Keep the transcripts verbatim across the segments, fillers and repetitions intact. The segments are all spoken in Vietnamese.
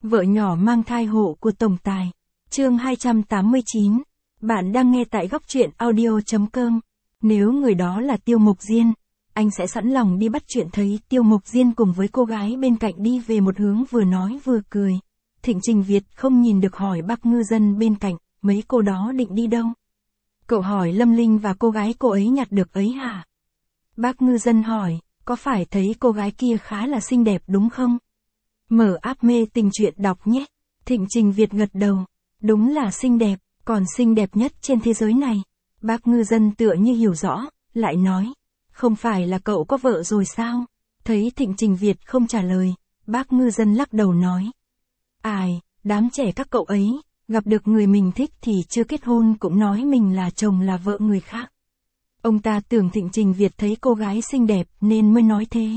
Vợ nhỏ mang thai hộ của tổng tài. Chương hai trăm tám mươi chín. Bạn đang nghe tại góc truyện audio chấm com. Nếu người đó là Tiêu Mộc Diên, anh sẽ sẵn lòng đi bắt chuyện. Thấy Tiêu Mộc Diên cùng với cô gái bên cạnh đi về một hướng, vừa nói vừa cười. Thịnh Trình Việt không nhìn được hỏi bác ngư dân bên cạnh, mấy cô đó định đi đâu? Cậu hỏi Lâm Linh và cô gái cô ấy nhặt được ấy hả? Bác ngư dân hỏi, có phải thấy cô gái kia khá là xinh đẹp đúng không? Mở app mê tình truyện đọc nhé. Thịnh Trình Việt gật đầu. Đúng là xinh đẹp, còn xinh đẹp nhất trên thế giới này. Bác ngư dân tựa như hiểu rõ, lại nói. Không phải là cậu có vợ rồi sao? Thấy Thịnh Trình Việt không trả lời, bác ngư dân lắc đầu nói. Ai, đám trẻ các cậu ấy, gặp được người mình thích thì chưa kết hôn cũng nói mình là chồng là vợ người khác. Ông ta tưởng Thịnh Trình Việt thấy cô gái xinh đẹp nên mới nói thế.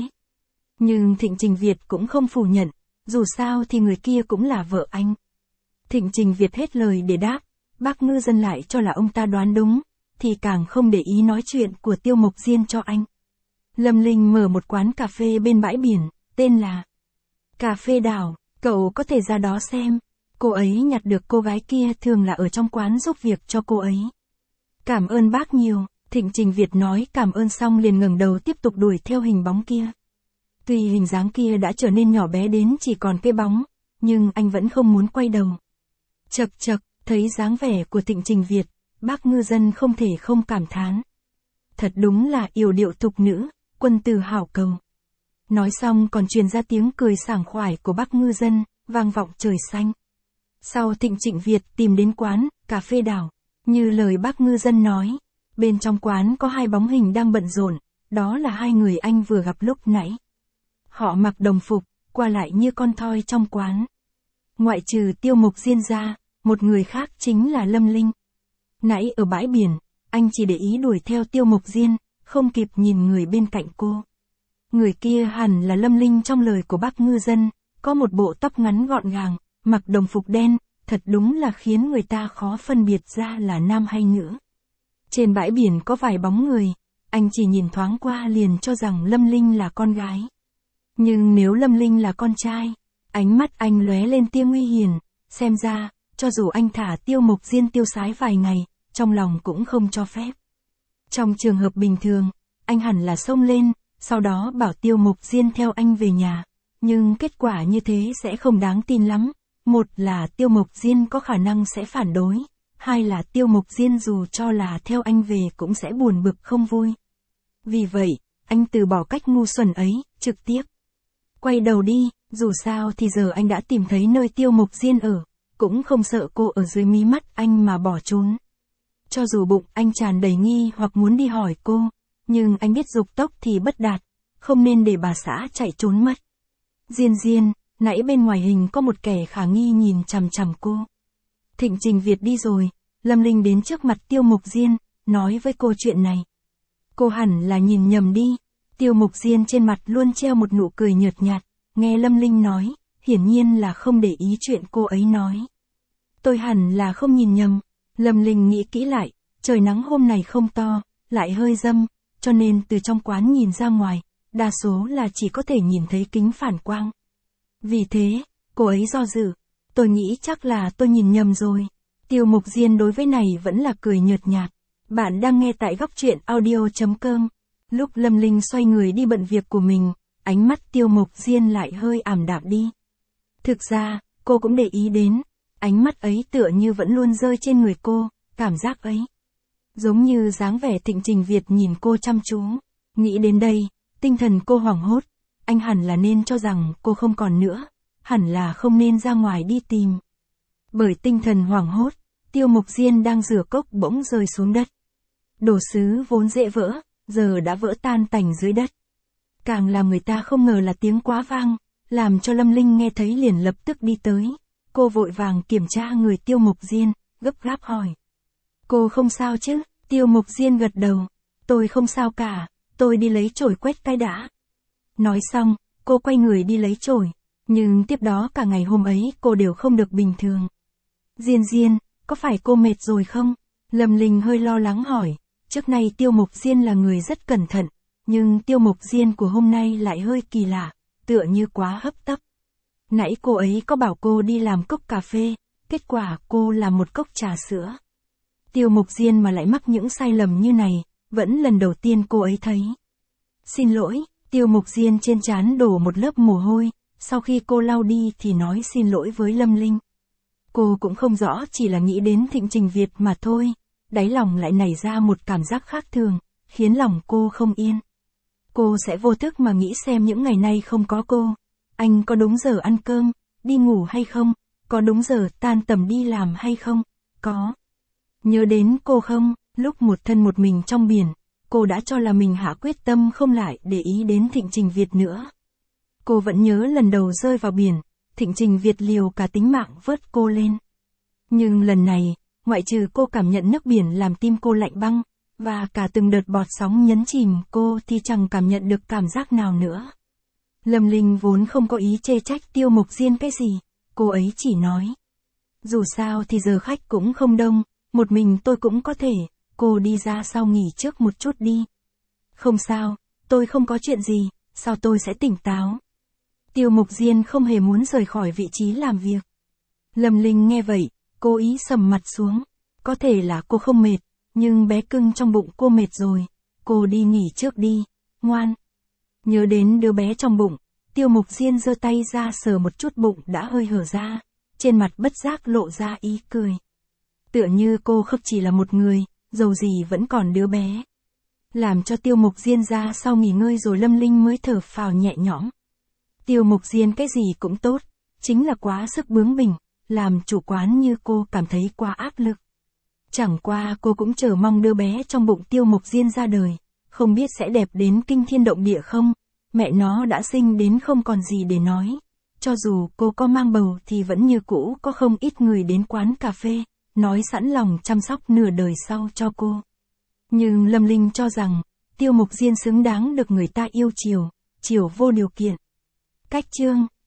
Nhưng Thịnh Trình Việt cũng không phủ nhận, dù sao thì người kia cũng là vợ anh. Thịnh Trình Việt hết lời để đáp, bác ngư dân lại cho là ông ta đoán đúng, thì càng không để ý nói chuyện của Tiêu Mộc Diên cho anh. Lâm Linh mở một quán cà phê bên bãi biển, tên là Cà phê Đảo, cậu có thể ra đó xem. Cô ấy nhặt được cô gái kia thường là ở trong quán giúp việc cho cô ấy. Cảm ơn bác nhiều. Thịnh Trình Việt nói cảm ơn xong liền ngẩng đầu tiếp tục đuổi theo hình bóng kia. Tuy hình dáng kia đã trở nên nhỏ bé đến chỉ còn cái bóng, nhưng anh vẫn không muốn quay đầu. Chậc chậc, thấy dáng vẻ của Thịnh Trình Việt, bác ngư dân không thể không cảm thán. Thật đúng là yểu điệu thục nữ, quân tử hảo cầu. Nói xong còn truyền ra tiếng cười sảng khoái của bác ngư dân, vang vọng trời xanh. Sau Thịnh Trình Việt tìm đến quán Cà phê Đảo, như lời bác ngư dân nói. Bên trong quán có hai bóng hình đang bận rộn, đó là hai người anh vừa gặp lúc nãy. Họ mặc đồng phục, qua lại như con thoi trong quán. Ngoại trừ Tiêu Mộc Diên ra, một người khác chính là Lâm Linh. Nãy ở bãi biển, anh chỉ để ý đuổi theo Tiêu Mộc Diên, không kịp nhìn người bên cạnh cô. Người kia hẳn là Lâm Linh trong lời của bác ngư dân, có một bộ tóc ngắn gọn gàng, mặc đồng phục đen, thật đúng là khiến người ta khó phân biệt ra là nam hay nữ. Trên bãi biển có vài bóng người, anh chỉ nhìn thoáng qua liền cho rằng Lâm Linh là con gái. Nhưng nếu Lâm Linh là con trai, ánh mắt anh lóe lên tia nguy hiểm, xem ra, cho dù anh thả Tiêu Mộc Diên tiêu sái vài ngày, trong lòng cũng không cho phép. Trong trường hợp bình thường, anh hẳn là xông lên, sau đó bảo Tiêu Mộc Diên theo anh về nhà, nhưng kết quả như thế sẽ không đáng tin lắm. Một là Tiêu Mộc Diên có khả năng sẽ phản đối. Hai là Tiêu Mộc Diên dù cho là theo anh về cũng sẽ buồn bực không vui. Vì vậy, anh từ bỏ cách ngu xuẩn ấy, trực tiếp quay đầu đi, dù sao thì giờ anh đã tìm thấy nơi Tiêu Mộc Diên ở, cũng không sợ cô ở dưới mí mắt anh mà bỏ trốn. Cho dù bụng anh tràn đầy nghi hoặc muốn đi hỏi cô, nhưng anh biết dục tốc thì bất đạt, không nên để bà xã chạy trốn mất. Diên Diên, nãy bên ngoài hình có một kẻ khả nghi nhìn chằm chằm cô. Thịnh Trình Việt đi rồi, Lâm Linh đến trước mặt Tiêu Mộc Diên, nói với cô chuyện này. Cô hẳn là nhìn nhầm đi. Tiêu Mộc Diên trên mặt luôn treo một nụ cười nhợt nhạt, nghe Lâm Linh nói, hiển nhiên là không để ý chuyện cô ấy nói. Tôi hẳn là không nhìn nhầm. Lâm Linh nghĩ kỹ lại, trời nắng hôm này không to, lại hơi râm, cho nên từ trong quán nhìn ra ngoài, đa số là chỉ có thể nhìn thấy kính phản quang. Vì thế, cô ấy do dự. Tôi nghĩ chắc là tôi nhìn nhầm rồi. Tiêu Mộc Diên đối với này vẫn là cười nhợt nhạt. Bạn đang nghe tại góc truyện audio chấm com. Lúc Lâm Linh xoay người đi bận việc của mình, ánh mắt Tiêu Mộc Diên lại hơi ảm đạm đi. Thực ra, cô cũng để ý đến, ánh mắt ấy tựa như vẫn luôn rơi trên người cô, cảm giác ấy. Giống như dáng vẻ Thịnh Trình Việt nhìn cô chăm chú. Nghĩ đến đây, tinh thần cô hoảng hốt. Anh hẳn là nên cho rằng cô không còn nữa. Hẳn là không nên ra ngoài đi tìm. Bởi tinh thần hoảng hốt, Tiêu Mộc Diên đang rửa cốc bỗng rơi xuống đất. Đồ sứ vốn dễ vỡ, giờ đã vỡ tan tành dưới đất. Càng làm người ta không ngờ là tiếng quá vang, làm cho Lâm Linh nghe thấy liền lập tức đi tới. Cô vội vàng kiểm tra người Tiêu Mộc Diên, gấp gáp hỏi. Cô không sao chứ? Tiêu Mộc Diên gật đầu. Tôi không sao cả, tôi đi lấy chổi quét cái đã. Nói xong, cô quay người đi lấy chổi. Nhưng tiếp đó cả ngày hôm ấy cô đều không được bình thường. Diên Diên, có phải cô mệt rồi không? Lâm Linh hơi lo lắng hỏi. Trước nay Tiêu Mộc Diên là người rất cẩn thận, nhưng Tiêu Mộc Diên của hôm nay lại hơi kỳ lạ, tựa như quá hấp tấp. Nãy cô ấy có bảo cô đi làm cốc cà phê, kết quả cô làm một cốc trà sữa. Tiêu Mục Diên mà lại mắc những sai lầm như này, vẫn lần đầu tiên cô ấy thấy. Xin lỗi, Tiêu Mục Diên trên trán đổ một lớp mồ hôi, sau khi cô lau đi thì nói xin lỗi với Lâm Linh. Cô cũng không rõ, chỉ là nghĩ đến Thịnh Trình Việt mà thôi, đáy lòng lại nảy ra một cảm giác khác thường, khiến lòng cô không yên. Cô sẽ vô thức mà nghĩ xem những ngày nay không có cô, anh có đúng giờ ăn cơm, đi ngủ hay không, có đúng giờ tan tầm đi làm hay không, có nhớ đến cô không. Lúc một thân một mình trong biển, cô đã cho là mình hạ quyết tâm không lại để ý đến Thịnh Trình Việt nữa. Cô vẫn nhớ lần đầu rơi vào biển, Thịnh Trình Việt liều cả tính mạng vớt cô lên. Nhưng lần này, ngoại trừ cô cảm nhận nước biển làm tim cô lạnh băng, và cả từng đợt bọt sóng nhấn chìm cô thì chẳng cảm nhận được cảm giác nào nữa. Lâm Linh vốn không có ý chê trách Tiêu Mục Diên cái gì, cô ấy chỉ nói. Dù sao thì giờ khách cũng không đông, một mình tôi cũng có thể, cô đi ra sau nghỉ trước một chút đi. Không sao, tôi không có chuyện gì, sao tôi sẽ tỉnh táo. Tiêu Mục Diên không hề muốn rời khỏi vị trí làm việc. Lâm Linh nghe vậy, cô ý sầm mặt xuống. Có thể là cô không mệt, nhưng bé cưng trong bụng cô mệt rồi. Cô đi nghỉ trước đi, ngoan. Nhớ đến đứa bé trong bụng, Tiêu Mục Diên giơ tay ra sờ một chút bụng đã hơi hở ra, trên mặt bất giác lộ ra ý cười. Tựa như cô không chỉ là một người, dầu gì vẫn còn đứa bé. Làm cho Tiêu Mục Diên ra sau nghỉ ngơi rồi Lâm Linh mới thở phào nhẹ nhõm. Tiêu Mục Diên cái gì cũng tốt, chính là quá sức bướng bỉnh, làm chủ quán như cô cảm thấy quá áp lực. Chẳng qua cô cũng chờ mong đứa bé trong bụng Tiêu Mục Diên ra đời, không biết sẽ đẹp đến kinh thiên động địa không, mẹ nó đã sinh đến không còn gì để nói. Cho dù cô có mang bầu thì vẫn như cũ có không ít người đến quán cà phê, nói sẵn lòng chăm sóc nửa đời sau cho cô. Nhưng Lâm Linh cho rằng, Tiêu Mục Diên xứng đáng được người ta yêu chiều, chiều vô điều kiện. Cách chương